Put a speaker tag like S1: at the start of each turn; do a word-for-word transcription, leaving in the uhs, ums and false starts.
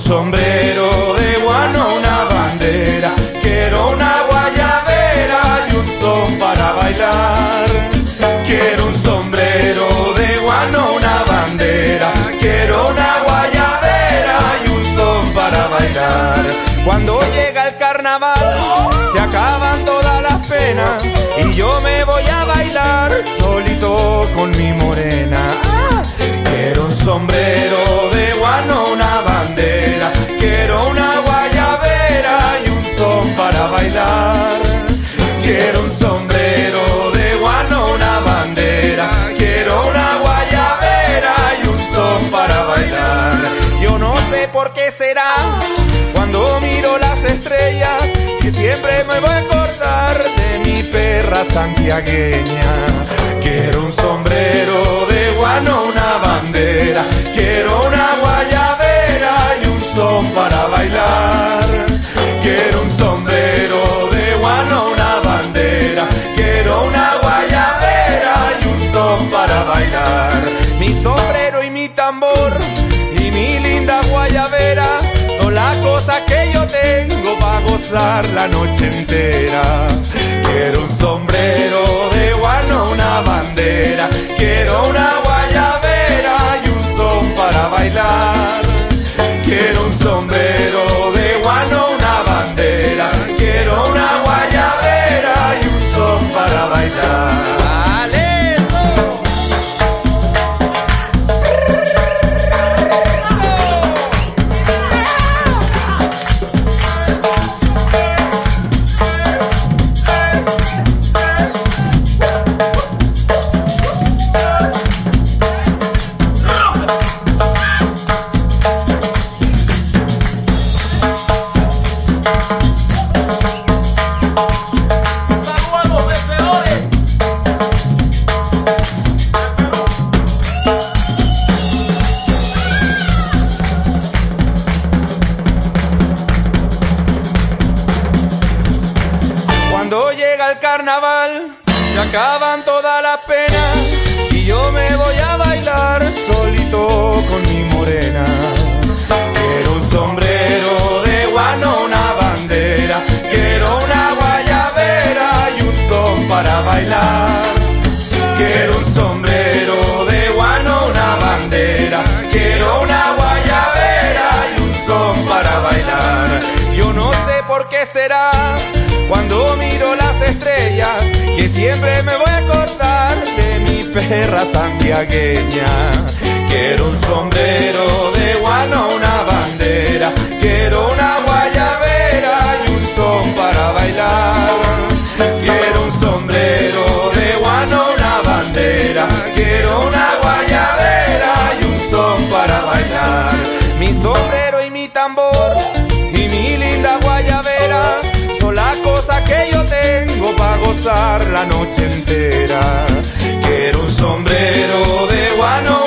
S1: sombrero de guano, una bandera, quiero una guayabera y un son para bailar. Quiero un sombrero de guano, una bandera, quiero una guayabera y un son para bailar. Cuando llega el carnaval se acaban todas las penas y yo me voy a bailar solito con mi morena. Quiero un sombrero de guano, una bandera, quiero una guayabera y un son para bailar. Quiero un sombrero de guano, una bandera, quiero una guayabera y un son para bailar. Yo no sé por qué será cuando miro las estrellas que siempre me voy a acordar de mi perra santiagueña. Quiero un sombrero de guano, una bandera, quiero una guayabera y un son para bailar. Quiero un sombrero de guano, una bandera, quiero una guayabera y un son para bailar. Mi sombrero y mi tambor y mi linda guayabera son las cosas que yo tengo para gozar la noche entera. Quiero un sombrero de guano, una bandera, quiero una guayabera y un son para bailar. Quiero un sombrero de guano, una bandera, quiero una guayabera y un son para bailar. Cuando llega el carnaval se acaban todas las penas y yo me voy a bailar solito con mi morena. Quiero un sombrero de guano, una bandera, quiero una guayabera y un son para bailar. Quiero un sombrero de guano, una bandera, quiero una guayabera y un son para bailar. Yo no sé por qué será cuando miro las estrellas que siempre me voy a acordar de mi perra santiagueña. Quiero un sombrero de guano, una bandera, quiero una guayabera y un son para bailar. Quiero un sombrero de guano, una bandera, quiero una guayabera y un son para bailar. Mi sombrero y mi tambor y mi linda guayabera son las cosas que yo tengo para gozar la noche entera. Quiero un sombrero de guano,